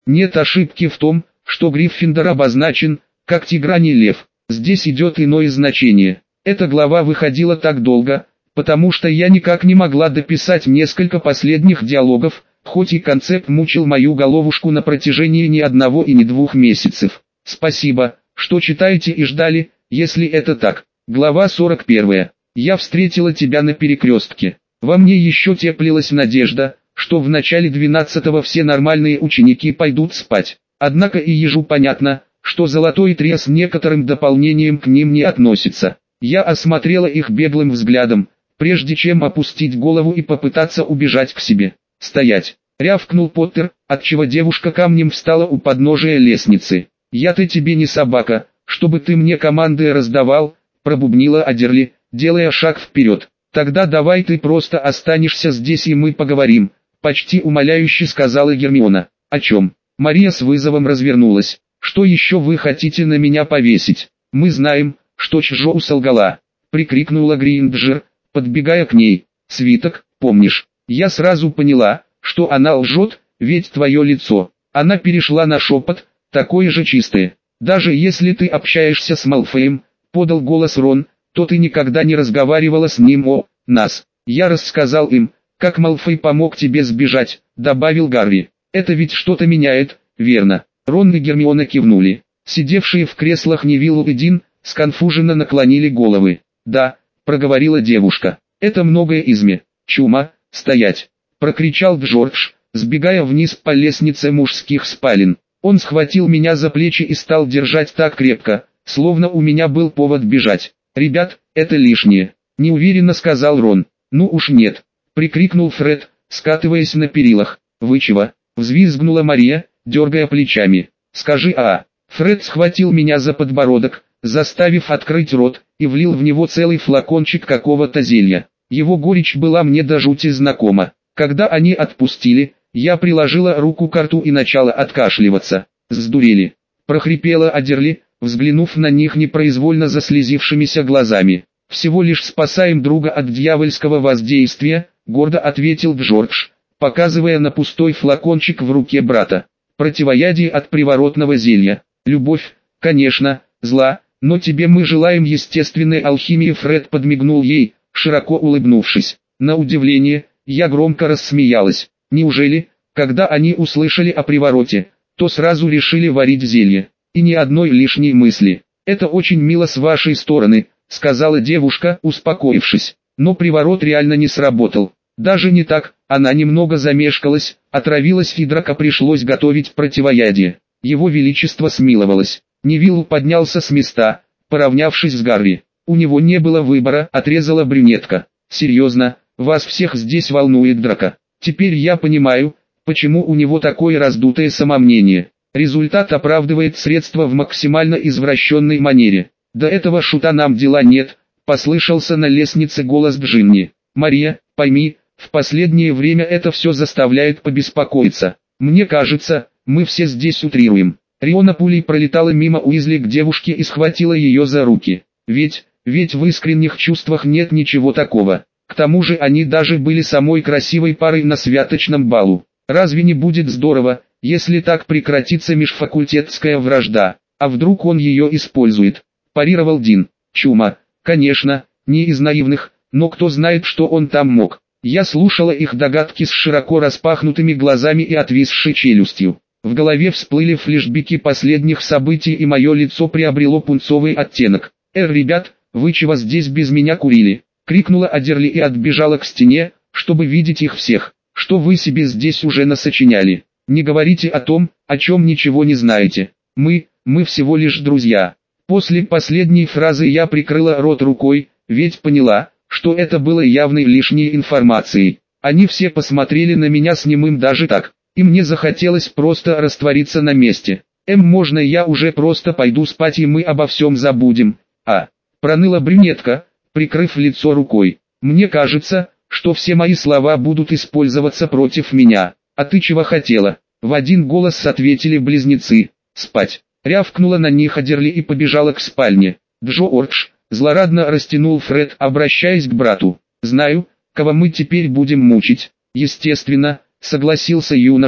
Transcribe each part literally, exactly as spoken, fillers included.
Нет ошибки в том, что Гриффиндор обозначен, как тигр, а не лев. Здесь идет иное значение. Эта глава выходила так долго, потому что я никак не могла дописать несколько последних диалогов, хоть и концепт мучил мою головушку на протяжении ни одного и ни двух месяцев. Спасибо, что читаете и ждали, если это так. Глава сорок первая. Я встретила тебя на перекрестке. Во мне еще теплилась надежда, что в начале двенадцатого все нормальные ученики пойдут спать. Однако и ежу понятно, что золотой трес некоторым дополнением к ним не относится. Я осмотрела их беглым взглядом, прежде чем опустить голову и попытаться убежать к себе. «Стоять!» — рявкнул Поттер, отчего девушка камнем встала у подножия лестницы. «Я-то тебе не собака, чтобы ты мне команды раздавал», — пробубнила Адерли, делая шаг вперед. «Тогда давай ты просто останешься здесь и мы поговорим», — почти умоляюще сказала Гермиона. «О чем?» Мария с вызовом развернулась. «Что еще вы хотите на меня повесить? Мы знаем, что Чжоу солгала», — прикрикнула Гринджер, подбегая к ней. «Свиток, помнишь? Я сразу поняла, что она лжет, ведь твое лицо». Она перешла на шепот, такое же чистое. «Даже если ты общаешься с Малфоем», — подал голос Рон, — «то ты никогда не разговаривала с ним о нас». «Я рассказал им, как Малфой помог тебе сбежать», — добавил Гарри. «Это ведь что-то меняет, верно?» Рон и Гермиона кивнули. Сидевшие в креслах Невилл и Дин сконфуженно наклонили головы. «Да», — проговорила девушка, — «это многое изме». «Чума, стоять!» — прокричал Джордж, сбегая вниз по лестнице мужских спален. Он схватил меня за плечи и стал держать так крепко, словно у меня был повод бежать. «Ребят, это лишнее», — неуверенно сказал Рон. «Ну уж нет», — прикрикнул Фред, скатываясь на перилах. «Вы чего?» — взвизгнула Мария, дергая плечами. «Скажи «а». Фред схватил меня за подбородок, заставив открыть рот, и влил в него целый флакончик какого-то зелья. Его горечь была мне до жути знакома. Когда они отпустили, я приложила руку к рту и начала откашливаться. «Сдурели!» — прохрипела Адерли, взглянув на них непроизвольно заслезившимися глазами. «Всего лишь спасаем друга от дьявольского воздействия», — гордо ответил Джордж, показывая на пустой флакончик в руке брата. «Противоядие от приворотного зелья. Любовь, конечно, зла, но тебе мы желаем естественной алхимии». Фред подмигнул ей, широко улыбнувшись. На удивление, я громко рассмеялась. Неужели, когда они услышали о привороте, то сразу решили варить зелье? И ни одной лишней мысли. «Это очень мило с вашей стороны», — сказала девушка, успокоившись. Но приворот реально не сработал. Даже не так, она немного замешкалась, отравилась и драка пришлось готовить противоядие. Его Величество смиловалось. Невилл поднялся с места, поравнявшись с Гарри. «У него не было выбора», — отрезала брюнетка. «Серьезно, вас всех здесь волнует драка. Теперь я понимаю, почему у него такое раздутое самомнение. Результат оправдывает средства в максимально извращенной манере. До этого шута нам дела нет», — послышался на лестнице голос Джинни. «Мария, пойми, в последнее время это все заставляет побеспокоиться. Мне кажется, мы все здесь утрируем». Риона пулей пролетала мимо Уизли к девушке и схватила ее за руки. «Ведь, ведь в искренних чувствах нет ничего такого. К тому же они даже были самой красивой парой на святочном балу. Разве не будет здорово, если так прекратится межфакультетская вражда? А вдруг он ее использует?» – парировал Дин. «Чума, конечно, не из наивных, но кто знает, что он там мог». Я слушала их догадки с широко распахнутыми глазами и отвисшей челюстью. В голове всплыли флешбеки последних событий, и мое лицо приобрело пунцовый оттенок. «Эр, ребят, вы чего здесь без меня курили?» — крикнула Адерли и отбежала к стене, чтобы видеть их всех. «Что вы себе здесь уже насочиняли? Не говорите о том, о чем ничего не знаете. Мы, мы всего лишь друзья». После последней фразы я прикрыла рот рукой, ведь поняла, что это было явной лишней информацией. Они все посмотрели на меня с немым даже так, и мне захотелось просто раствориться на месте. «Эм, можно я уже просто пойду спать и мы обо всем забудем?» «А?» — проныла брюнетка, прикрыв лицо рукой. «Мне кажется, что все мои слова будут использоваться против меня. А ты чего хотела?» В один голос ответили близнецы. «Спать!» — рявкнула на них Адерли и побежала к спальне. «Джордж!» — злорадно растянул Фред, обращаясь к брату. «Знаю, кого мы теперь будем мучить». «Естественно», — согласился юноша,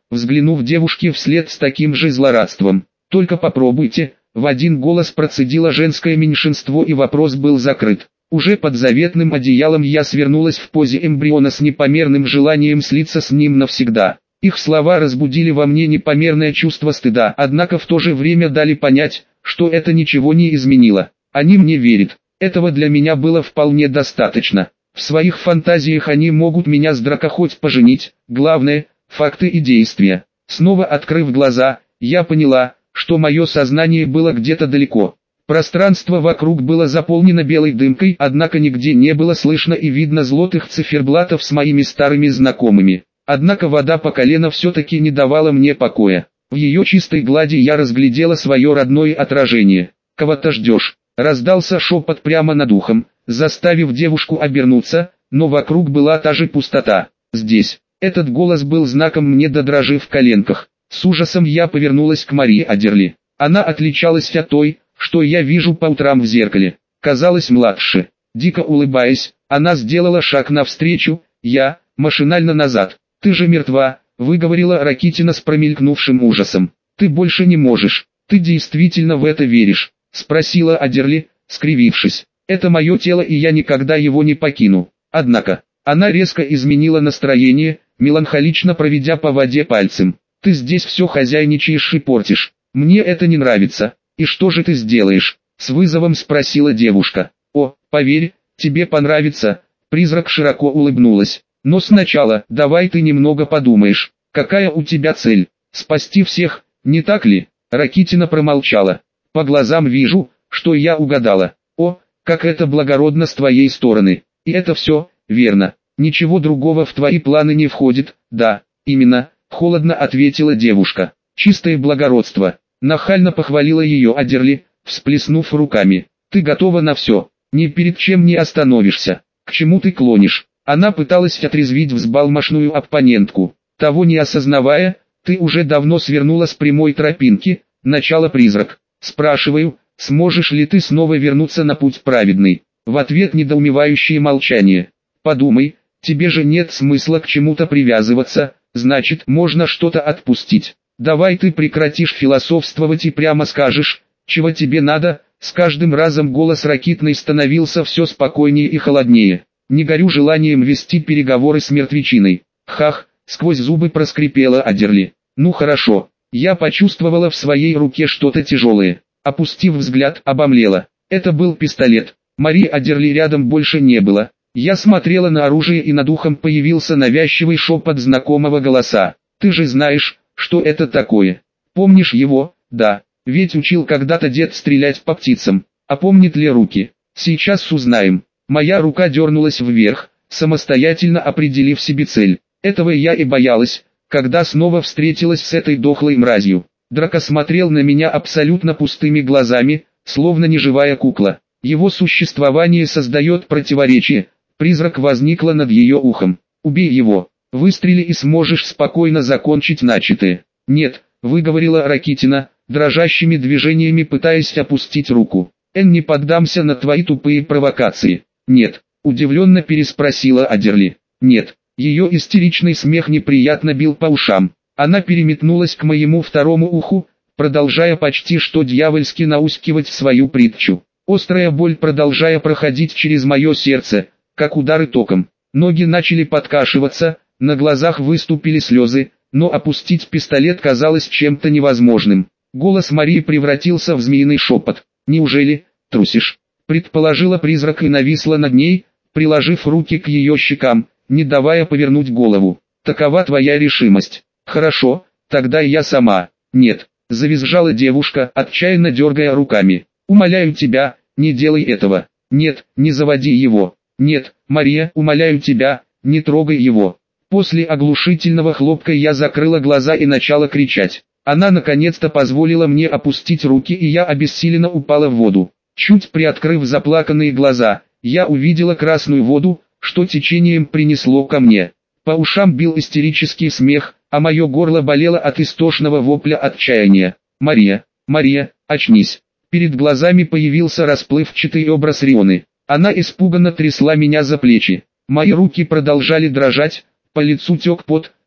взглянув девушке вслед с таким же злорадством. «Только попробуйте», — в один голос процедило женское меньшинство, и вопрос был закрыт. Уже под заветным одеялом я свернулась в позе эмбриона с непомерным желанием слиться с ним навсегда. Их слова разбудили во мне непомерное чувство стыда, однако в то же время дали понять, что это ничего не изменило. Они мне верят. Этого для меня было вполне достаточно. В своих фантазиях они могут меня с дракохоть поженить, главное – факты и действия. Снова открыв глаза, я поняла, что мое сознание было где-то далеко. Пространство вокруг было заполнено белой дымкой, однако нигде не было слышно и видно злотых циферблатов с моими старыми знакомыми. Однако вода по колено все-таки не давала мне покоя. В ее чистой глади я разглядела свое родное отражение. «Кого-то ждешь?» — раздался шепот прямо над ухом, заставив девушку обернуться, но вокруг была та же пустота. «Здесь». Этот голос был знаком мне до дрожи в коленках. С ужасом я повернулась к Марии Адерли. Она отличалась от той, что я вижу по утрам в зеркале. Казалось младше. Дико улыбаясь, она сделала шаг навстречу, я, машинально назад. «Ты же мертва», — выговорила Ракитина с промелькнувшим ужасом. «Ты больше не можешь. Ты действительно в это веришь?» — спросила Адерли, скривившись. «Это мое тело, и я никогда его не покину». Однако, она резко изменила настроение, меланхолично проведя по воде пальцем. «Ты здесь все хозяйничаешь и портишь. Мне это не нравится. И что же ты сделаешь?» — с вызовом спросила девушка. «О, поверь, тебе понравится». Призрак широко улыбнулась. «Но сначала, давай ты немного подумаешь, какая у тебя цель? Спасти всех, не так ли?» Ракитина промолчала. «По глазам вижу, что я угадала. О, как это благородно с твоей стороны. И это все, верно. Ничего другого в твои планы не входит». «Да, именно», — холодно ответила девушка. «Чистое благородство». Нахально похвалила ее Адерли, всплеснув руками. «Ты готова на все. Ни перед чем не остановишься. К чему ты клонишь?» Она пыталась отрезвить взбалмошную оппонентку. Того не осознавая, «Ты уже давно свернула с прямой тропинки», — начала призрак. «Спрашиваю, сможешь ли ты снова вернуться на путь праведный?» В ответ недоумевающее молчание. «Подумай, тебе же нет смысла к чему-то привязываться, значит, можно что-то отпустить. Давай ты прекратишь философствовать и прямо скажешь, чего тебе надо». С каждым разом голос Ракитной становился все спокойнее и холоднее. «Не горю желанием вести переговоры с мертвечиной». «Хах», — сквозь зубы проскрипела Адерли. «Ну хорошо». Я почувствовала в своей руке что-то тяжелое. Опустив взгляд, обомлела. Это был пистолет. Марии Адерли рядом больше не было. Я смотрела на оружие, и над ухом появился навязчивый шепот знакомого голоса. «Ты же знаешь, что это такое. Помнишь его?» «Да, ведь учил когда-то дед стрелять по птицам. А помнит ли руки? Сейчас узнаем». Моя рука дернулась вверх, самостоятельно определив себе цель. Этого я и боялась, когда снова встретилась с этой дохлой мразью. Драко смотрел на меня абсолютно пустыми глазами, словно неживая кукла. Его существование создает противоречие. Призрак возникла над ее ухом. «Убей его, выстрели и сможешь спокойно закончить начатое». «Нет», — выговорила Ракитина, дрожащими движениями пытаясь опустить руку. «Эн, не поддамся на твои тупые провокации». «Нет», — удивленно переспросила Адерли. «Нет». Ее истеричный смех неприятно бил по ушам. Она переметнулась к моему второму уху, продолжая почти что дьявольски наускивать свою притчу. Острая боль продолжая проходить через мое сердце, как удары током. Ноги начали подкашиваться, на глазах выступили слезы, но опустить пистолет казалось чем-то невозможным. Голос Марии превратился в змеиный шепот. «Неужели трусишь?» предположила призрак и нависла над ней, приложив руки к ее щекам, не давая повернуть голову. «Такова твоя решимость. Хорошо, тогда я сама». «Нет», — завизжала девушка, отчаянно дергая руками. «Умоляю тебя, не делай этого. Нет, не заводи его. Нет, Мария, умоляю тебя, не трогай его». После оглушительного хлопка я закрыла глаза и начала кричать. Она наконец-то позволила мне опустить руки, и я обессиленно упала в воду. Чуть приоткрыв заплаканные глаза, я увидела красную воду, что течением принесло ко мне. По ушам бил истерический смех, а мое горло болело от истошного вопля отчаяния. «Мария, Мария, очнись!» Перед глазами появился расплывчатый образ Рионы. Она испуганно трясла меня за плечи. Мои руки продолжали дрожать, по лицу тек пот,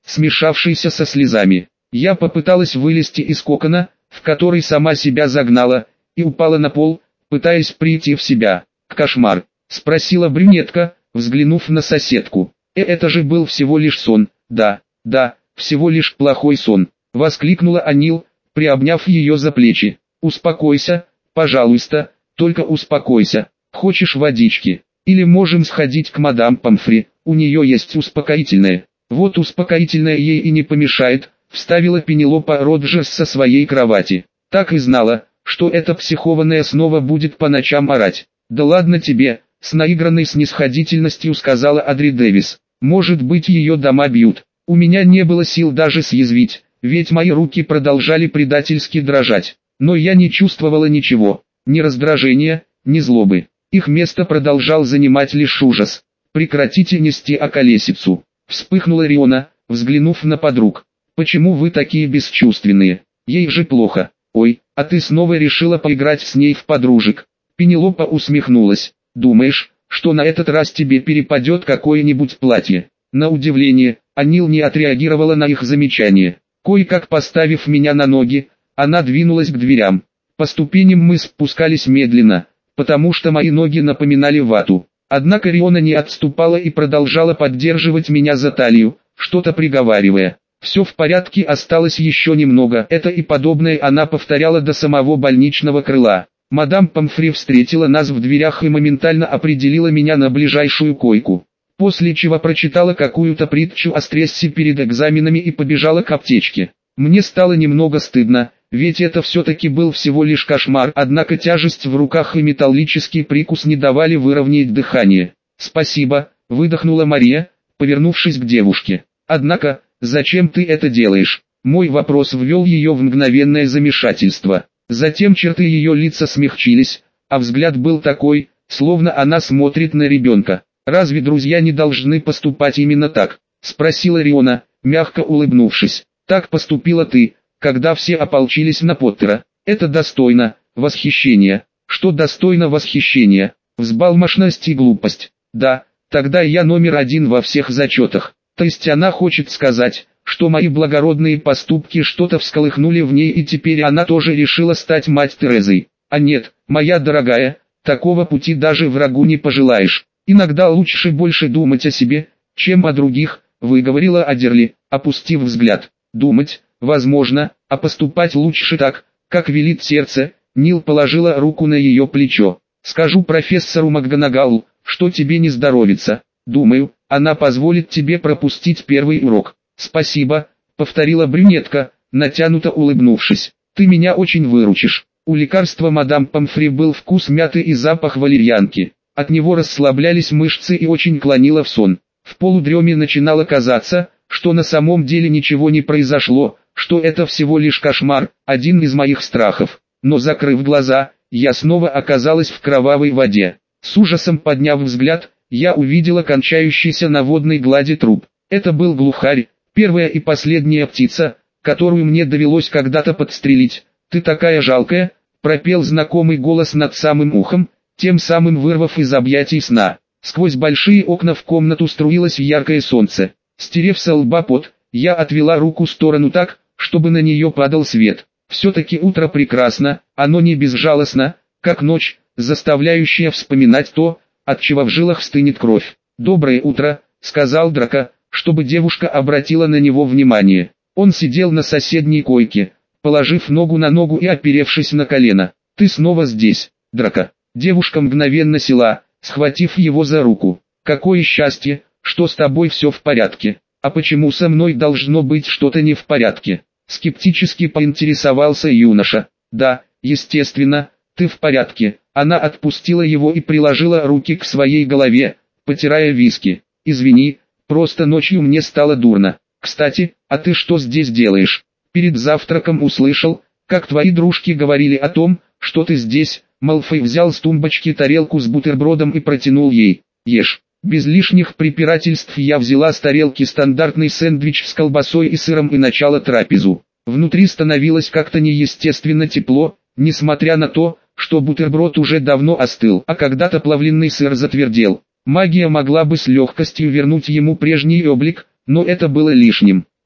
смешавшийся со слезами. Я попыталась вылезти из кокона, в который сама себя загнала, и упала на пол, пытаясь прийти в себя. «Кошмар?» — спросила брюнетка, взглянув на соседку. «Э, это же был всего лишь сон». «Да, да, всего лишь плохой сон», — воскликнула Анил, приобняв ее за плечи. «Успокойся, пожалуйста, только успокойся. Хочешь водички? Или можем сходить к мадам Помфри, у нее есть успокоительное». «Вот успокоительное ей и не помешает», — вставила Пенелопа Роджерс со своей кровати. «Так и знала, что эта психованная снова будет по ночам орать». «Да ладно тебе», — с наигранной снисходительностью сказала Адри Дэвис. «Может быть, ее дома бьют». У меня не было сил даже съязвить, ведь мои руки продолжали предательски дрожать. Но я не чувствовала ничего, ни раздражения, ни злобы. Их место продолжал занимать лишь ужас. «Прекратите нести околесицу», — вспыхнула Риона, взглянув на подруг. «Почему вы такие бесчувственные? Ей же плохо». «Ой, а ты снова решила поиграть с ней в подружек». Пенелопа усмехнулась. «Думаешь, что на этот раз тебе перепадет какое-нибудь платье?» На удивление, Анил не отреагировала на их замечание. Кое-как поставив меня на ноги, она двинулась к дверям. По ступеням мы спускались медленно, потому что мои ноги напоминали вату. Однако Риона не отступала и продолжала поддерживать меня за талию, что-то приговаривая. «Все в порядке, осталось еще немного». Это и подобное она повторяла до самого больничного крыла. Мадам Помфри встретила нас в дверях и моментально определила меня на ближайшую койку. После чего прочитала какую-то притчу о стрессе перед экзаменами и побежала к аптечке. Мне стало немного стыдно, ведь это все-таки был всего лишь кошмар, однако тяжесть в руках и металлический прикус не давали выровнять дыхание. «Спасибо», — выдохнула Мария, повернувшись к девушке. «Однако, зачем ты это делаешь?» Мой вопрос ввел ее в мгновенное замешательство. Затем черты ее лица смягчились, а взгляд был такой, словно она смотрит на ребенка. «Разве друзья не должны поступать именно так?» — спросила Риона, мягко улыбнувшись. «Так поступила ты, когда все ополчились на Поттера. Это достойно восхищения». «Что достойно восхищения?» «Взбалмошность и глупость». «Да, тогда я номер один во всех зачетах». То есть она хочет сказать, что мои благородные поступки что-то всколыхнули в ней, и теперь она тоже решила стать мать Терезой. А нет, моя дорогая, такого пути даже врагу не пожелаешь. «Иногда лучше больше думать о себе, чем о других», — выговорила Адерли, опустив взгляд. «Думать, возможно, а поступать лучше так, как велит сердце». Нил положила руку на ее плечо. «Скажу профессору МакГонагалл, что тебе не здоровится. Думаю, она позволит тебе пропустить первый урок». «Спасибо», — повторила брюнетка, натянуто улыбнувшись. «Ты меня очень выручишь». У лекарства мадам Помфри был вкус мяты и запах валерьянки. От него расслаблялись мышцы и очень клонило в сон. В полудреме начинало казаться, что на самом деле ничего не произошло, что это всего лишь кошмар, один из моих страхов. Но закрыв глаза, я снова оказалась в кровавой воде. С ужасом подняв взгляд, я увидела кончающийся на водной глади труп. Это был глухарь, первая и последняя птица, которую мне довелось когда-то подстрелить. «Ты такая жалкая», — пропел знакомый голос над самым ухом, тем самым вырвав из объятий сна. Сквозь большие окна в комнату струилось яркое солнце. Стерев со лба пот, я отвела руку в сторону так, чтобы на нее падал свет. Все-таки утро прекрасно, оно не безжалостно, как ночь, заставляющая вспоминать то, от чего в жилах стынет кровь. «Доброе утро», — сказал Драко, чтобы девушка обратила на него внимание. Он сидел на соседней койке, положив ногу на ногу и оперевшись на колено. «Ты снова здесь, Драко». Девушка мгновенно села, схватив его за руку. «Какое счастье, что с тобой все в порядке. А почему со мной должно быть что-то не в порядке?» Скептически поинтересовался юноша. «Да, естественно, ты в порядке». Она отпустила его и приложила руки к своей голове, потирая виски. «Извини, просто ночью мне стало дурно. Кстати, а ты что здесь делаешь?» «Перед завтраком услышал, как твои дружки говорили о том, что ты здесь». Малфой взял с тумбочки тарелку с бутербродом и протянул ей. «Ешь». Без лишних препирательств я взяла с тарелки стандартный сэндвич с колбасой и сыром и начала трапезу. Внутри становилось как-то неестественно тепло, несмотря на то, что бутерброд уже давно остыл, а когда-то плавленый сыр затвердел. Магия могла бы с легкостью вернуть ему прежний облик, но это было лишним.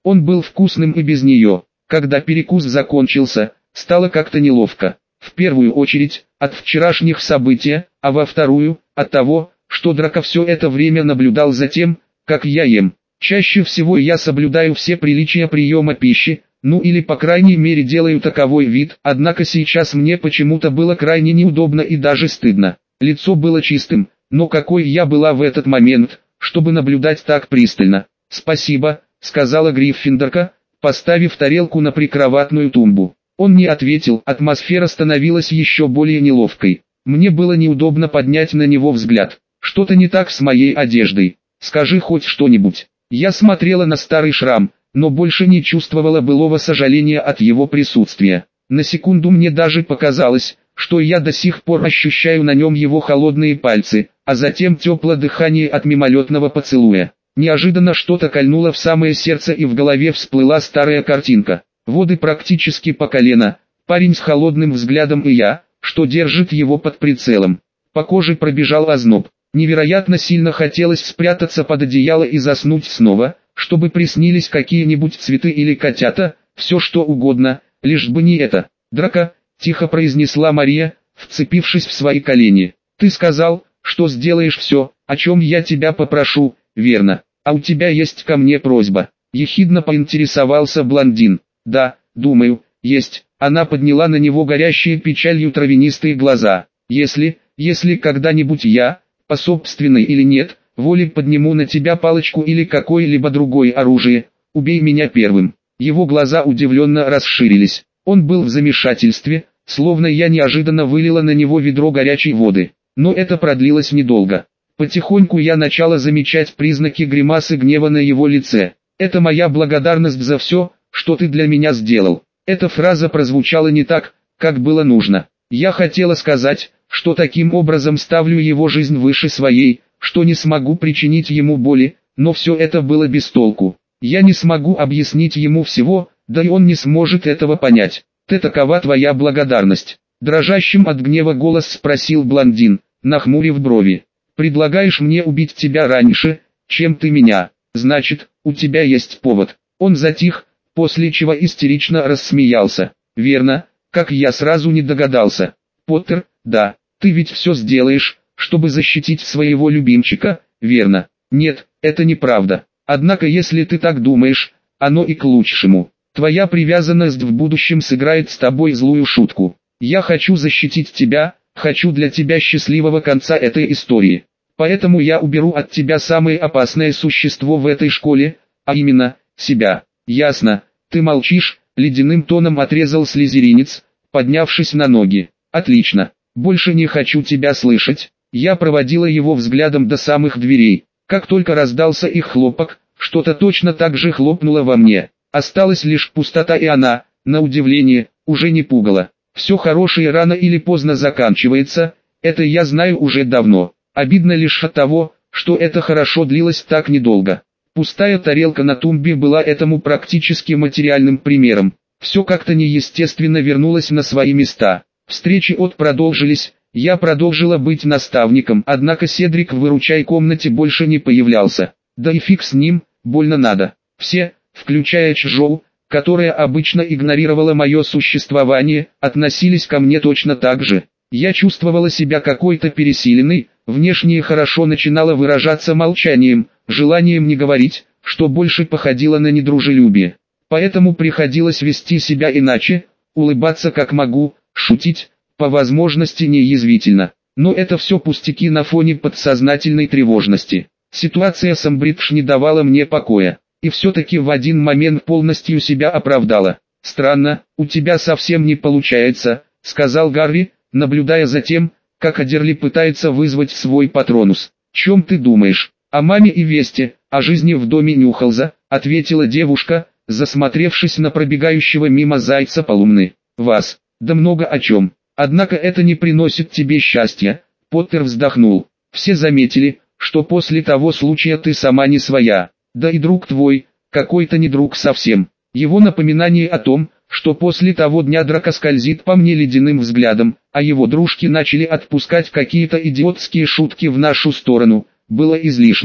Он был вкусным и без нее. Когда перекус закончился, стало как-то неловко. В первую очередь, от вчерашних событий, а во вторую, от того, что Драко все это время наблюдал за тем, как я ем. Чаще всего я соблюдаю все приличия приема пищи, ну или по крайней мере делаю таковой вид, однако сейчас мне почему-то было крайне неудобно и даже стыдно. Лицо было чистым, но какой я была в этот момент, чтобы наблюдать так пристально. «Спасибо», — сказала Гриффиндорка, поставив тарелку на прикроватную тумбу. Он не ответил, атмосфера становилась еще более неловкой. Мне было неудобно поднять на него взгляд. «Что-то не так с моей одеждой. Скажи хоть что-нибудь». Я смотрела на старый шрам, но больше не чувствовала былого сожаления от его присутствия. На секунду мне даже показалось, что я до сих пор ощущаю на нем его холодные пальцы, а затем теплое дыхание от мимолетного поцелуя. Неожиданно что-то кольнуло в самое сердце и в голове всплыла старая картинка. Воды практически по колено, парень с холодным взглядом и я, что держит его под прицелом. По коже пробежал озноб. Невероятно сильно хотелось спрятаться под одеяло и заснуть снова, чтобы приснились какие-нибудь цветы или котята, все что угодно, лишь бы не это. «Драко», — тихо произнесла Мария, вцепившись в свои колени. «Ты сказал, что сделаешь все, о чем я тебя попрошу, верно? А у тебя есть ко мне просьба?» Ехидно поинтересовался блондин. «Да, думаю, есть». Она подняла на него горящие печалью травянистые глаза. «Если, если когда-нибудь я, по собственной или нет, воле подниму на тебя палочку или какое-либо другое оружие, убей меня первым». Его глаза удивленно расширились. Он был в замешательстве, словно я неожиданно вылила на него ведро горячей воды. Но это продлилось недолго. Потихоньку я начала замечать признаки гримасы гнева на его лице. «Это моя благодарность за все, что ты для меня сделал». Эта фраза прозвучала не так, как было нужно. Я хотела сказать, что таким образом ставлю его жизнь выше своей, что не смогу причинить ему боли, но все это было без толку. Я не смогу объяснить ему всего, да и он не сможет этого понять. «Ты такова твоя благодарность?» Дрожащим от гнева голос спросил блондин, нахмурив брови. «Предлагаешь мне убить тебя раньше, чем ты меня? Значит, у тебя есть повод». Он затих, после чего истерично рассмеялся. «Верно, как я сразу не догадался. Поттер, да, ты ведь все сделаешь, чтобы защитить своего любимчика, верно?» «Нет, это неправда. Однако если ты так думаешь, оно и к лучшему. Твоя привязанность в будущем сыграет с тобой злую шутку. Я хочу защитить тебя, хочу для тебя счастливого конца этой истории. Поэтому я уберу от тебя самое опасное существо в этой школе, а именно, себя». «Ясно, ты молчишь», — ледяным тоном отрезал слизеринец, поднявшись на ноги. «Отлично, больше не хочу тебя слышать». Я проводила его взглядом до самых дверей. Как только раздался их хлопок, что-то точно так же хлопнуло во мне. Осталась лишь пустота, и она, на удивление, уже не пугала. Все хорошее рано или поздно заканчивается, это я знаю уже давно. Обидно лишь от того, что это хорошо длилось так недолго. Пустая тарелка на тумбе была этому практически материальным примером. Все как-то неестественно вернулось на свои места. Встречи от продолжились, я продолжила быть наставником, однако Седрик в выручай комнате больше не появлялся. Да и фиг с ним, больно надо. Все, включая Чжоу, которая обычно игнорировала мое существование, относились ко мне точно так же. Я чувствовала себя какой-то пересиленной, внешне хорошо начинала выражаться молчанием, желанием не говорить, что больше походило на недружелюбие. Поэтому приходилось вести себя иначе, улыбаться как могу, шутить, по возможности не язвительно. Но это все пустяки на фоне подсознательной тревожности. Ситуация с Амбридж не давала мне покоя, и все-таки в один момент полностью себя оправдала. «Странно, у тебя совсем не получается», — сказал Гарри, наблюдая за тем, как Адерли пытается вызвать свой патронус. «Чем ты думаешь? О маме и Весте, о жизни в доме Нюхалза», — ответила девушка, засмотревшись на пробегающего мимо зайца Полумны. «Вас, да много о чем. Однако это не приносит тебе счастья», — Поттер вздохнул. «Все заметили, что после того случая ты сама не своя. Да и друг твой, какой-то не друг совсем». Его напоминание о том, что после того дня Драко скользит по мне ледяным взглядом, а его дружки начали отпускать какие-то идиотские шутки в нашу сторону, было излишним.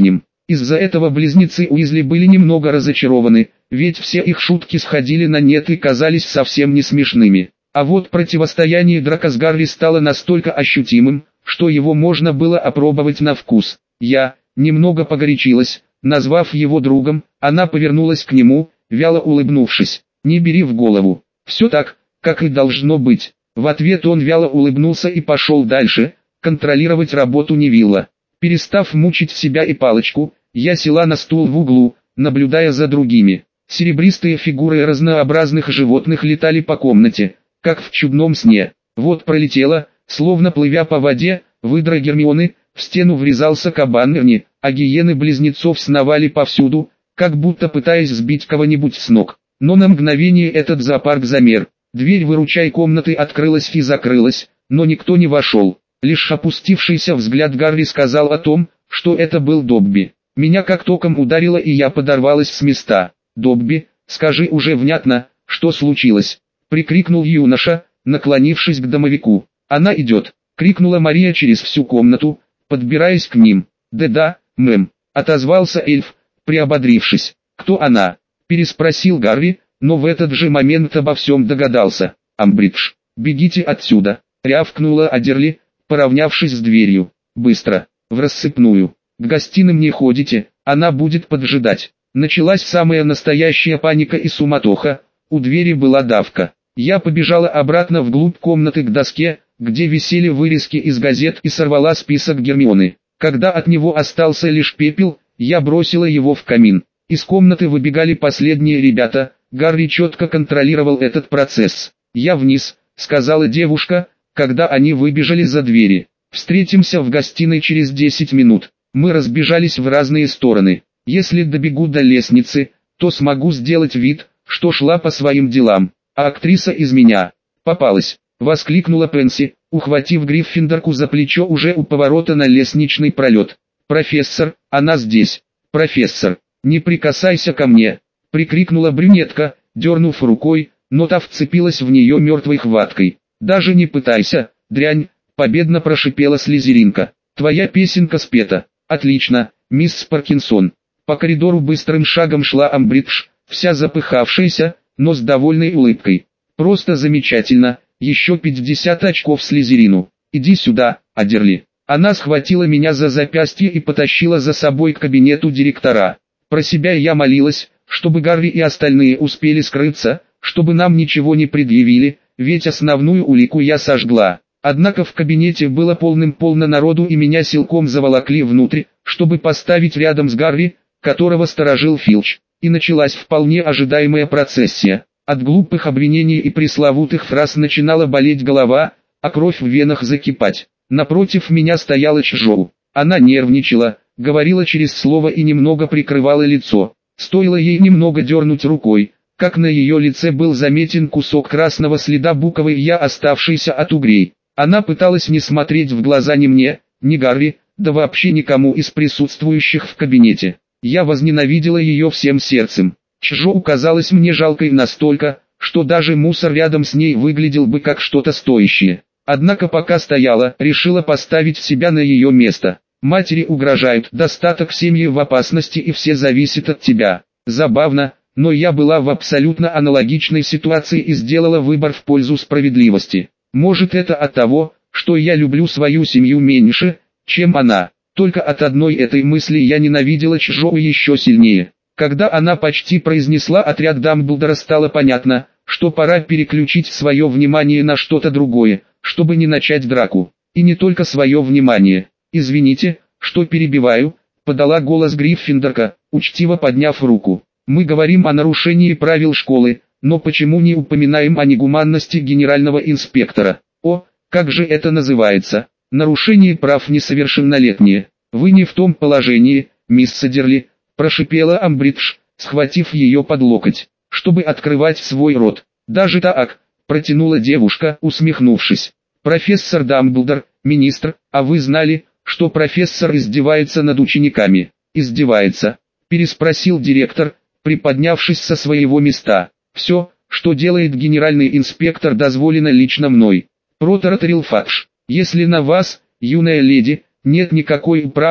Из-за этого близнецы Уизли были немного разочарованы, ведь все их шутки сходили на нет и казались совсем не смешными. А вот противостояние Драко с Гарри стало настолько ощутимым, что его можно было опробовать на вкус. Я немного погорячилась, назвав его другом, она повернулась к нему, вяло улыбнувшись. «Не бери в голову, все так, как и должно быть». В ответ он вяло улыбнулся и пошел дальше, контролировать работу Невилла. Перестав мучить себя и палочку, я села на стул в углу, наблюдая за другими. Серебристые фигуры разнообразных животных летали по комнате, как в чудном сне. Вот пролетела, словно плывя по воде, выдра Гермионы, в стену врезался кабан Эрни, а гиены близнецов сновали повсюду, как будто пытаясь сбить кого-нибудь с ног. Но на мгновение этот зоопарк замер. Дверь выручай комнаты открылась и закрылась, но никто не вошел. Лишь опустившийся взгляд Гарри сказал о том, что это был Добби. Меня как током ударило и я подорвалась с места. «Добби, скажи уже внятно, что случилось?» — прикрикнул юноша, наклонившись к домовику. «Она идет!» — крикнула Мария через всю комнату, подбираясь к ним. «Да-да, мэм», — отозвался эльф, приободрившись. «Кто она?» — переспросил Гарри, но в этот же момент обо всем догадался. «Амбридж, бегите отсюда!» — рявкнула Адерли, поравнявшись с дверью. «Быстро, в рассыпную. К гостиным не ходите, она будет поджидать». Началась самая настоящая паника и суматоха, у двери была давка. Я побежала обратно вглубь комнаты к доске, где висели вырезки из газет и сорвала список Гермионы. Когда от него остался лишь пепел, я бросила его в камин. Из комнаты выбегали последние ребята, Гарри четко контролировал этот процесс. «Я вниз», — сказала девушка, когда они выбежали за двери. «Встретимся в гостиной через десять минут». Мы разбежались в разные стороны. Если добегу до лестницы, то смогу сделать вид, что шла по своим делам. А актриса из меня попалась, воскликнула Пенси, ухватив Гриффиндорку за плечо уже у поворота на лестничный пролет. «Профессор, она здесь! Профессор, не прикасайся ко мне!» — прикрикнула брюнетка, дернув рукой, но та вцепилась в нее мертвой хваткой. «Даже не пытайся, дрянь!» — победно прошипела Слизеринка. «Твоя песенка спета. Отлично, мисс Паркинсон». По коридору быстрым шагом шла Амбридж, вся запыхавшаяся, но с довольной улыбкой. «Просто замечательно, еще пятьдесят очков Слизерину. Иди сюда, Адерли». Она схватила меня за запястье и потащила за собой к кабинету директора. Про себя я молилась, чтобы Гарри и остальные успели скрыться, чтобы нам ничего не предъявили, ведь основную улику я сожгла. Однако в кабинете было полным-полно народу и меня силком заволокли внутрь, чтобы поставить рядом с Гарри, которого сторожил Филч, и началась вполне ожидаемая процессия. От глупых обвинений и пресловутых фраз начинала болеть голова, а кровь в венах закипать. Напротив меня стояла Чжоу. Она нервничала, говорила через слово и немного прикрывала лицо. Стоило ей немного дернуть рукой, как на ее лице был заметен кусок красного следа буквы «Я», оставшийся от угрей. Она пыталась не смотреть в глаза ни мне, ни Гарри, да вообще никому из присутствующих в кабинете. Я возненавидела ее всем сердцем. Чжоу казалась мне жалкой настолько, что даже мусор рядом с ней выглядел бы как что-то стоящее. Однако пока стояла, решила поставить себя на ее место. Матери угрожают, достаток семьи в опасности и все зависит от тебя. Забавно, но я была в абсолютно аналогичной ситуации и сделала выбор в пользу справедливости. Может, это от того, что я люблю свою семью меньше, чем она. Только от одной этой мысли я ненавидела Чжоу еще сильнее. Когда она почти произнесла отряд Дамблдора, стало понятно, что пора переключить свое внимание на что-то другое, чтобы не начать драку. И не только свое внимание. «Извините, что перебиваю», — подала голос Гриффиндорка, учтиво подняв руку. «Мы говорим о нарушении правил школы, но почему не упоминаем о негуманности генерального инспектора? О, как же это называется? Нарушение прав несовершеннолетние. Вы не в том положении, мисс Садерли», — прошипела Амбридж, схватив ее под локоть, чтобы открывать свой рот. «Даже так», — протянула девушка, усмехнувшись. «Профессор Дамблдор, министр, а вы знали, что профессор издевается над учениками?» «Издевается?» — переспросил директор, приподнявшись со своего места. «Все, что делает генеральный инспектор, дозволено лично мной», — протараторил Фадж. «Если на вас, юная леди, нет никакой управы,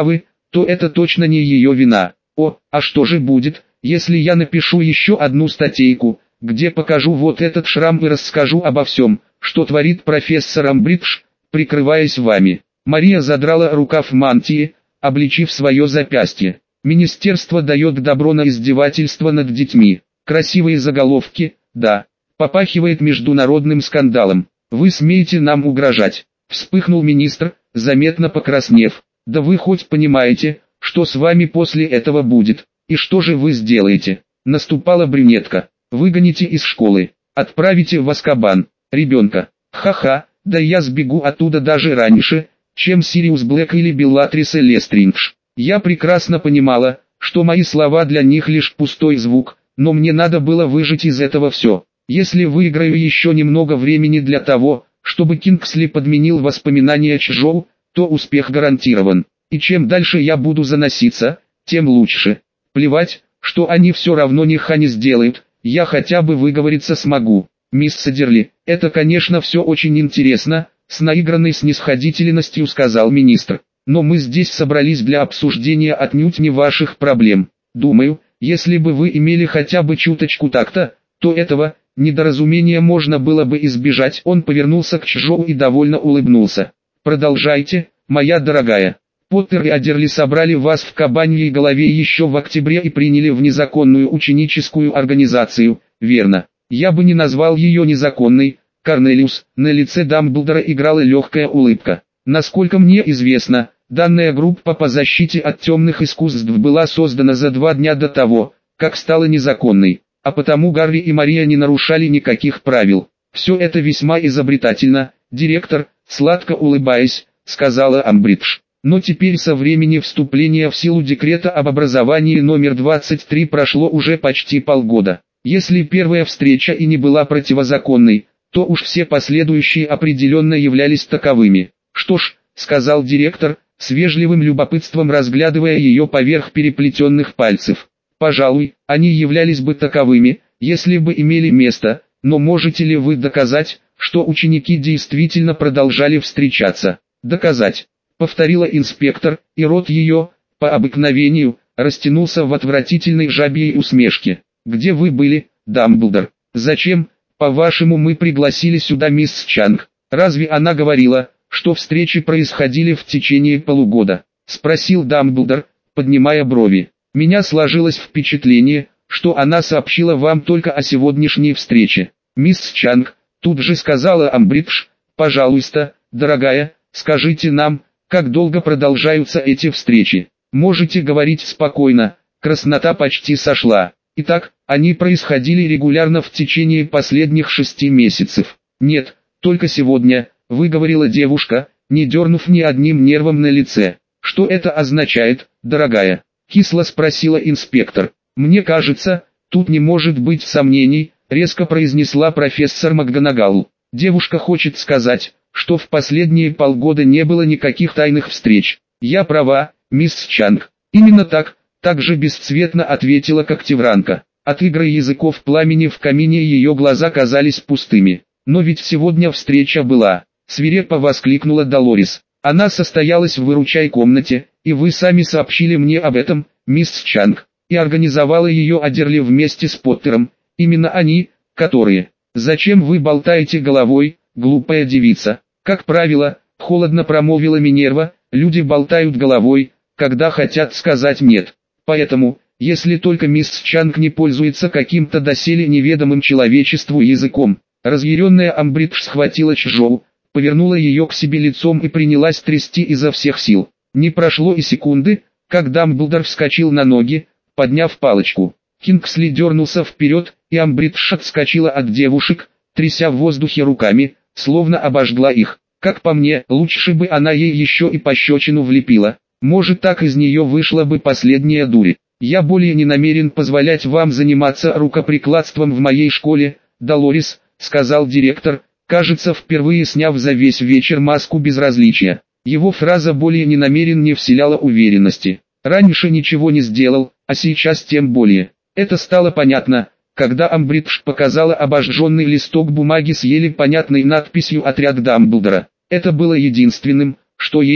то это точно не ее вина. О, а что же будет, если я напишу еще одну статейку, где покажу вот этот шрам и расскажу обо всем, что творит профессор Амбридж, прикрываясь вами. Мария задрала рукав мантии, обличив свое запястье. Министерство дает добро на издевательство над детьми. Красивые заголовки, да. Попахивает международным скандалом. Вы смеете нам угрожать? Вспыхнул министр, заметно покраснев. Да вы хоть понимаете, что с вами после этого будет? И что же вы сделаете? Наступала брюнетка. Выгоните из школы. Отправите в Азкабан. Ребенка. Ха-ха, да я сбегу оттуда даже раньше, чем Сириус Блэк или Беллатриса Лестридж. Я прекрасно понимала, что мои слова для них лишь пустой звук, но мне надо было выжать из этого все. Если выиграю еще немного времени для того, чтобы Кингсли подменил воспоминания Чжоу, то успех гарантирован. И чем дальше я буду заноситься, тем лучше. Плевать, что они все равно ни ха не сделают, я хотя бы выговориться смогу. Мисс Садерли, это конечно все очень интересно, с наигранной снисходительностью сказал министр. Но мы здесь собрались для обсуждения отнюдь не ваших проблем. Думаю, если бы вы имели хотя бы чуточку такта, то этого недоразумения можно было бы избежать. Он повернулся к Чжоу и довольно улыбнулся. Продолжайте, моя дорогая. Поттер и Адерли собрали вас в кабаньей голове еще в октябре и приняли в незаконную ученическую организацию, верно? Я бы не назвал ее незаконной, Корнелиус. На лице Дамблдора играла легкая улыбка. Насколько мне известно, данная группа по защите от темных искусств была создана за два дня до того, как стала незаконной, а потому Гарри и Мария не нарушали никаких правил. Все это весьма изобретательно, директор, сладко улыбаясь, сказала Амбридж. Но теперь со времени вступления в силу декрета об образовании номер двадцать три прошло уже почти полгода. Если первая встреча и не была противозаконной, то уж все последующие определенно являлись таковыми. Что ж, сказал директор, с вежливым любопытством разглядывая ее поверх переплетенных пальцев. Пожалуй, они являлись бы таковыми, если бы имели место, но можете ли вы доказать, что ученики действительно продолжали встречаться? Доказать, повторила инспектор, и рот ее, по обыкновению, растянулся в отвратительной жабьей усмешке. Где вы были, Дамблдор? Зачем, по-вашему, мы пригласили сюда мисс Чанг? Разве она говорила, что встречи происходили в течение полугода? Спросил Дамблдор, поднимая брови. Меня сложилось впечатление, что она сообщила вам только о сегодняшней встрече. Мисс Чанг, тут же сказала Амбридж, пожалуйста, дорогая, скажите нам, как долго продолжаются эти встречи. Можете говорить спокойно, краснота почти сошла. Итак, они происходили регулярно в течение последних шести месяцев. Нет, только сегодня, выговорила девушка, не дернув ни одним нервом на лице. Что это означает, дорогая? Кисло спросила инспектор. Мне кажется, тут не может быть сомнений, резко произнесла профессор МакГонагал. Девушка хочет сказать, что в последние полгода не было никаких тайных встреч. Я права, мисс Чанг. Именно так, так же бесцветно ответила Когтевранка. От игры языков пламени в камине ее глаза казались пустыми. Но ведь сегодня встреча была, свирепо воскликнула Долорес. Она состоялась в выручай-комнате, и вы сами сообщили мне об этом, мисс Чанг, и организовала ее Адерли вместе с Поттером. Именно они, которые... Зачем вы болтаете головой, глупая девица? Как правило, холодно промолвила Минерва, люди болтают головой, когда хотят сказать «нет». Поэтому, если только мисс Чанг не пользуется каким-то доселе неведомым человечеству языком, разъяренная Амбридж схватила Чжоу, повернула ее к себе лицом и принялась трясти изо всех сил. Не прошло и секунды, как Дамблдор вскочил на ноги, подняв палочку. Кингсли дернулся вперед, и Амбридж отскочила от девушек, тряся в воздухе руками, словно обожгла их. Как по мне, лучше бы она ей еще и пощечину влепила. Может, так из нее вышла бы последняя дурь. Я более не намерен позволять вам заниматься рукоприкладством в моей школе, Долорес, сказал директор, кажется, впервые сняв за весь вечер маску безразличия. Его фраза «более не намерен» не вселяла уверенности. Раньше ничего не сделал, а сейчас тем более. Это стало понятно, когда Амбридж показала обожженный листок бумаги с еле понятной надписью «Отряд Дамблдора». Это было единственным, что ей,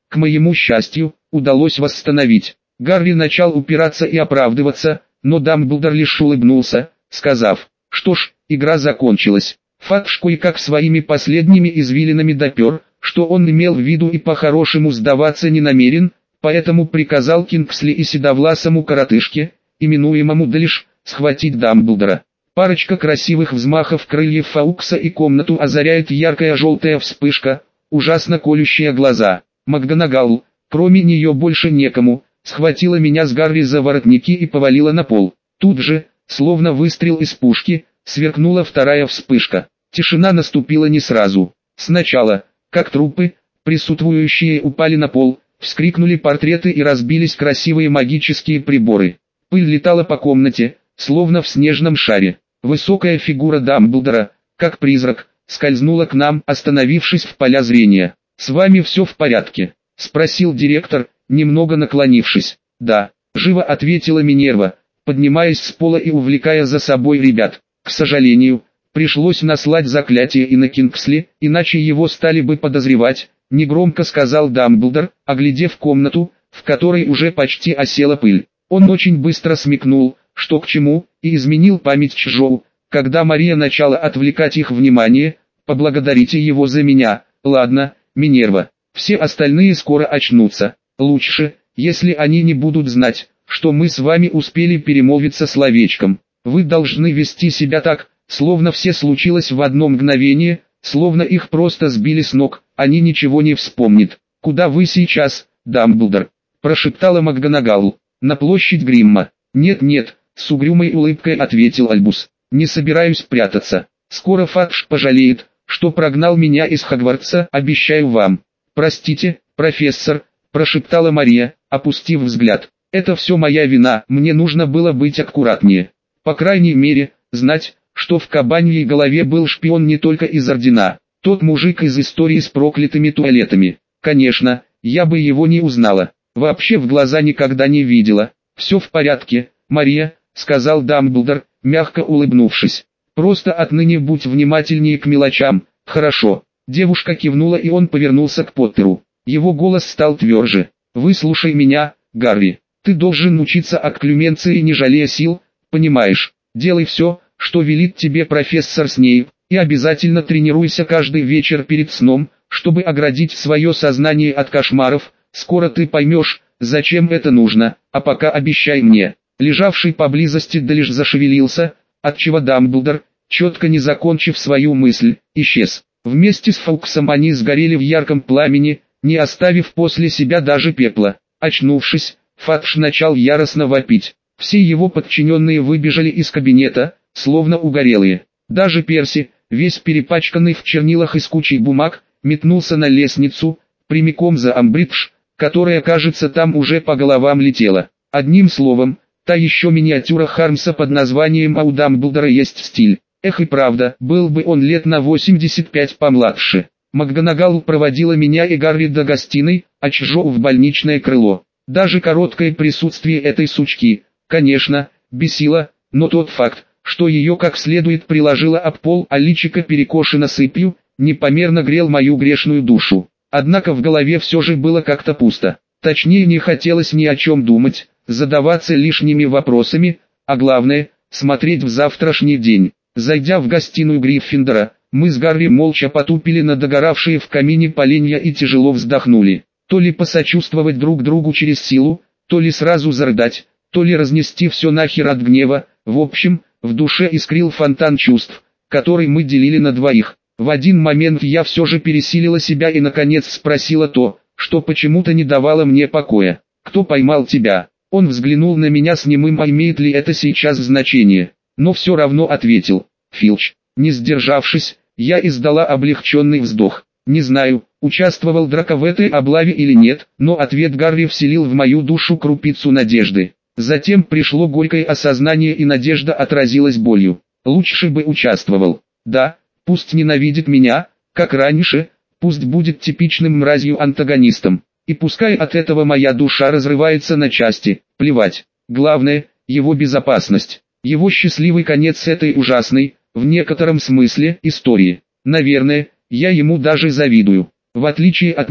к моему счастью, удалось восстановить. Гарри начал упираться и оправдываться, но Дамблдор лишь улыбнулся, сказав: «Что ж, игра закончилась». Фадж кое-как своими последними извилинами допер, что он имел в виду и по-хорошему сдаваться не намерен, поэтому приказал Кингсли и седовласому коротышке, именуемому Делиш, схватить Дамблдора. Парочка красивых взмахов крыльев Фаукса и комнату озаряет яркая желтая вспышка, ужасно колющая глаза. МакГонагал, кроме нее больше некому, схватила меня с Гарри за воротники и повалила на пол. Тут же, словно выстрел из пушки, сверкнула вторая вспышка. Тишина наступила не сразу. Сначала, как трупы, присутствующие упали на пол, вскрикнули портреты и разбились красивые магические приборы. Пыль летала по комнате, словно в снежном шаре. Высокая фигура Дамблдора, как призрак, скользнула к нам, остановившись в поля зрения. «С вами все в порядке?» — спросил директор, немного наклонившись. «Да», — живо ответила Минерва, поднимаясь с пола и увлекая за собой ребят. «К сожалению, пришлось наслать заклятие и на Кингсли, иначе его стали бы подозревать», — негромко сказал Дамблдор, оглядев комнату, в которой уже почти осела пыль. Он очень быстро смекнул, что к чему, и изменил память Чжоу, когда Мария начала отвлекать их внимание. «Поблагодарите его за меня, ладно, Минерва, все остальные скоро очнутся. Лучше, если они не будут знать, что мы с вами успели перемолвиться словечком. Вы должны вести себя так, словно все случилось в одно мгновение, словно их просто сбили с ног, они ничего не вспомнят». «Куда вы сейчас, Дамблдор?» – прошептала МакГонагал. «На площадь Гримма». «Нет-нет», – с угрюмой улыбкой ответил Альбус. «Не собираюсь прятаться. Скоро Фадж пожалеет, что прогнал меня из Хогвартса, обещаю вам». «Простите, профессор», – прошептала Мария, опустив взгляд. «Это все моя вина, мне нужно было быть аккуратнее. По крайней мере, знать, что в кабаньей голове был шпион не только из Ордена. Тот мужик из истории с проклятыми туалетами. Конечно, я бы его не узнала. Вообще в глаза никогда не видела». «Все в порядке, Мария», — сказал Дамблдор, мягко улыбнувшись. «Просто отныне будь внимательнее к мелочам, хорошо?» Девушка кивнула, и он повернулся к Поттеру. Его голос стал тверже. «Выслушай меня, Гарри. Ты должен учиться акклюменции, не жалея сил, понимаешь? Делай все, что велит тебе профессор Снейп, и обязательно тренируйся каждый вечер перед сном, чтобы оградить свое сознание от кошмаров. Скоро ты поймешь, зачем это нужно, а пока обещай мне». Лежавший поблизости Делиш зашевелился, отчего Дамблдор, четко не закончив свою мысль, исчез. Вместе с Фауксом они сгорели в ярком пламени, не оставив после себя даже пепла. Очнувшись, Фадж начал яростно вопить. Все его подчиненные выбежали из кабинета, словно угорелые. Даже Перси, весь перепачканный в чернилах и с кучей бумаг, метнулся на лестницу, прямиком за Амбридж, которая, кажется, там уже по головам летела. Одним словом, та еще миниатюра Хармса под названием «А у Дамблдора есть стиль». Эх и правда, был бы он лет на восемьдесят пять помладше. МакГонагал проводила меня и Гарри до гостиной, а Чжоу в больничное крыло. Даже короткое присутствие этой сучки, конечно, бесило, но тот факт, что ее как следует приложила об пол, а личико перекошено сыпью, непомерно грел мою грешную душу. Однако в голове все же было как-то пусто. Точнее, не хотелось ни о чем думать, задаваться лишними вопросами, а главное, смотреть в завтрашний день. Зайдя в гостиную Гриффиндора, мы с Гарри молча потупили на догоравшие в камине поленья и тяжело вздохнули. То ли посочувствовать друг другу через силу, то ли сразу зарыдать, то ли разнести все нахер от гнева. В общем, в душе искрил фонтан чувств, который мы делили на двоих. В один момент я все же пересилила себя и наконец спросила то, что почему-то не давало мне покоя. «Кто поймал тебя?» Он взглянул на меня с немым «А имеет ли это сейчас значение?» Но все равно ответил: «Филч». Не сдержавшись, я издала облегченный вздох. Не знаю, участвовал Драко в этой облаве или нет, но ответ Гарри вселил в мою душу крупицу надежды. Затем пришло горькое осознание, и надежда отразилась болью. Лучше бы участвовал. Да, пусть ненавидит меня, как раньше, пусть будет типичным мразью-антагонистом. И пускай от этого моя душа разрывается на части, плевать. Главное, его безопасность. Его счастливый конец этой ужасной, в некотором смысле, истории. Наверное, я ему даже завидую. В отличие от него,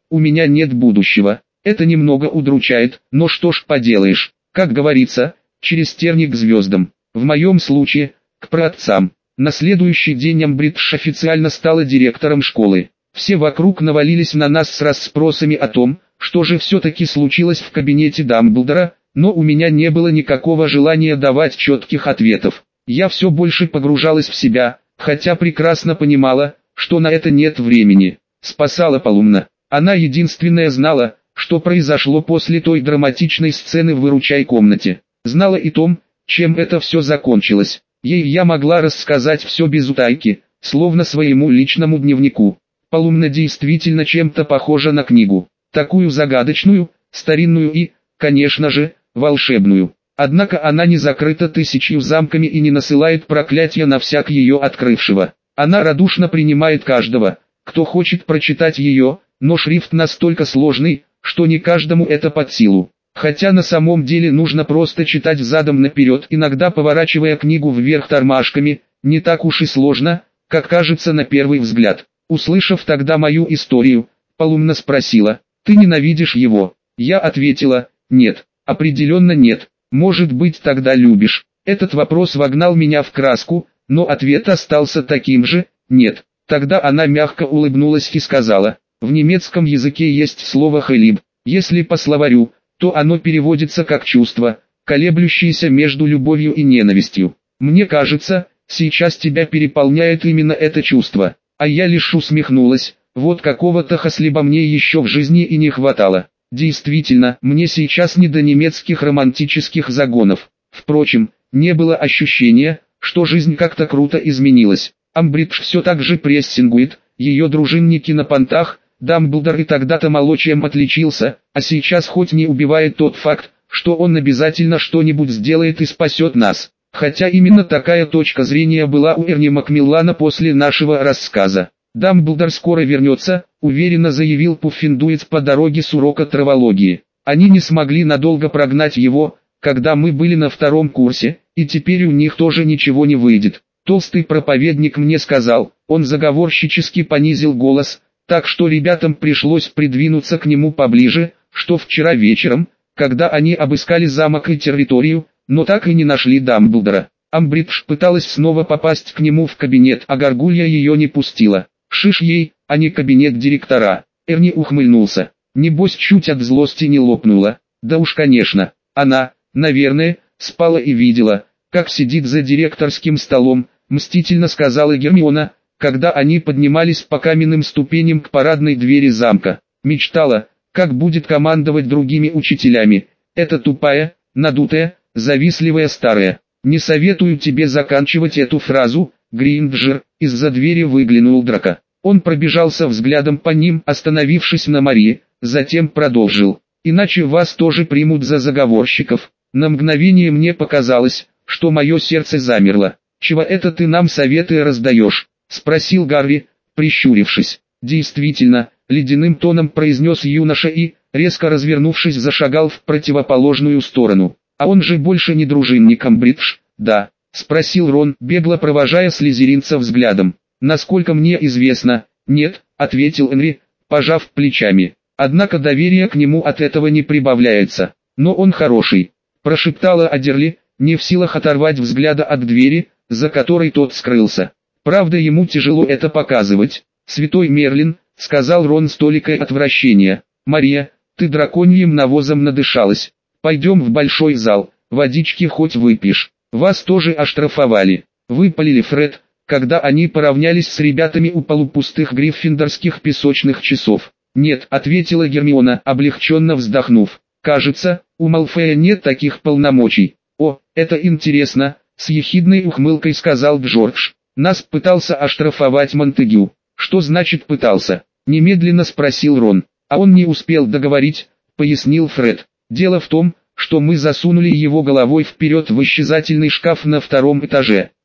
у меня нет будущего. Это немного удручает, но что ж поделаешь, как говорится, через терник к звездам. В моем случае, к праотцам. На следующий день Амбридж официально стала директором школы. Все вокруг навалились на нас с расспросами о том, что же все-таки случилось в кабинете Дамблдора, но у меня не было никакого желания давать четких ответов. Я все больше погружалась в себя, хотя прекрасно понимала, что на это нет времени. Спасала Полумна. Она единственная знала, что произошло после той драматичной сцены в выручай комнате. Знала и том, чем это все закончилось. Ей я могла рассказать все без утайки, словно своему личному дневнику. Полумна действительно чем-то похожа на книгу. Такую загадочную, старинную и, конечно же, волшебную. Однако она не закрыта тысячью замками и не насылает проклятия на всяк ее открывшего. Она радушно принимает каждого, кто хочет прочитать ее, но шрифт настолько сложный, что не каждому это под силу. Хотя на самом деле нужно просто читать задом наперед, иногда поворачивая книгу вверх тормашками, не так уж и сложно, как кажется на первый взгляд. Услышав тогда мою историю, Полумна спросила: «Ты ненавидишь его?» Я ответила: «Нет, определенно нет. Может быть, тогда любишь?» Этот вопрос вогнал меня в краску, но ответ остался таким же: «Нет». Тогда она мягко улыбнулась и сказала: «В немецком языке есть слово «хэлиб». Если по словарю, то оно переводится как «чувство», колеблющееся между любовью и ненавистью. Мне кажется, сейчас тебя переполняет именно это чувство». А я лишь усмехнулась: вот какого-то хаслиба мне еще в жизни и не хватало. Действительно, мне сейчас не до немецких романтических загонов. Впрочем, не было ощущения, что жизнь как-то круто изменилась. Амбридж все так же прессингует, ее дружинники на понтах, Дамблдор и тогда-то мало чем отличился, а сейчас хоть не убивает тот факт, что он обязательно что-нибудь сделает и спасет нас. Хотя именно такая точка зрения была у Эрни Макмиллана после нашего рассказа. «Дамблдор скоро вернется», — уверенно заявил Пуффендуец по дороге с урока травологии. Они не смогли надолго прогнать его, когда мы были на втором курсе, и теперь у них тоже ничего не выйдет. Толстый проповедник мне сказал, он заговорщически понизил голос, так что ребятам пришлось придвинуться к нему поближе, что вчера вечером, когда они обыскали замок и территорию, но так и не нашли Дамблдора. Амбридж пыталась снова попасть к нему в кабинет, а Горгулья ее не пустила. Шиш ей, а не кабинет директора. Эрни ухмыльнулся. Небось чуть от злости не лопнула. Да уж конечно, она, наверное, спала и видела, как сидит за директорским столом, мстительно сказала Гермиона, когда они поднимались по каменным ступеням к парадной двери замка. Мечтала, как будет командовать другими учителями. Это тупая, надутая, завистливая старая. Не советую тебе заканчивать эту фразу, Гринджер. Из-за двери выглянул Драко. Он пробежался взглядом по ним, остановившись на Марии, затем продолжил. Иначе вас тоже примут за заговорщиков. На мгновение мне показалось, что мое сердце замерло. «Чего это ты нам советы раздаешь?» — спросил Гарри, прищурившись. «Действительно», — ледяным тоном произнес юноша и, резко развернувшись, зашагал в противоположную сторону. «А он же больше не дружинник Амбридж, да?» — спросил Рон, бегло провожая слизеринца взглядом. «Насколько мне известно, нет», — ответил Энри, пожав плечами. «Однако доверие к нему от этого не прибавляется. Но он хороший», — прошептала Адерли, не в силах оторвать взгляда от двери, за которой тот скрылся. «Правда, ему тяжело это показывать, святой Мерлин», — сказал Рон с толикой отвращения. «Мария, ты драконьим навозом надышалась. Пойдем в большой зал, водички хоть выпьешь. Вас тоже оштрафовали», — выпалили Фред, когда они поравнялись с ребятами у полупустых гриффиндорских песочных часов. «Нет», — ответила Гермиона, облегченно вздохнув. «Кажется, у Малфоя нет таких полномочий». «О, это интересно», — с ехидной ухмылкой сказал Джордж. «Нас пытался оштрафовать Монтегю». «Что значит пытался?» — немедленно спросил Рон. «А он не успел договорить», — пояснил Фред. «Дело в том, что мы засунули его головой вперед в исчезательный шкаф на втором этаже.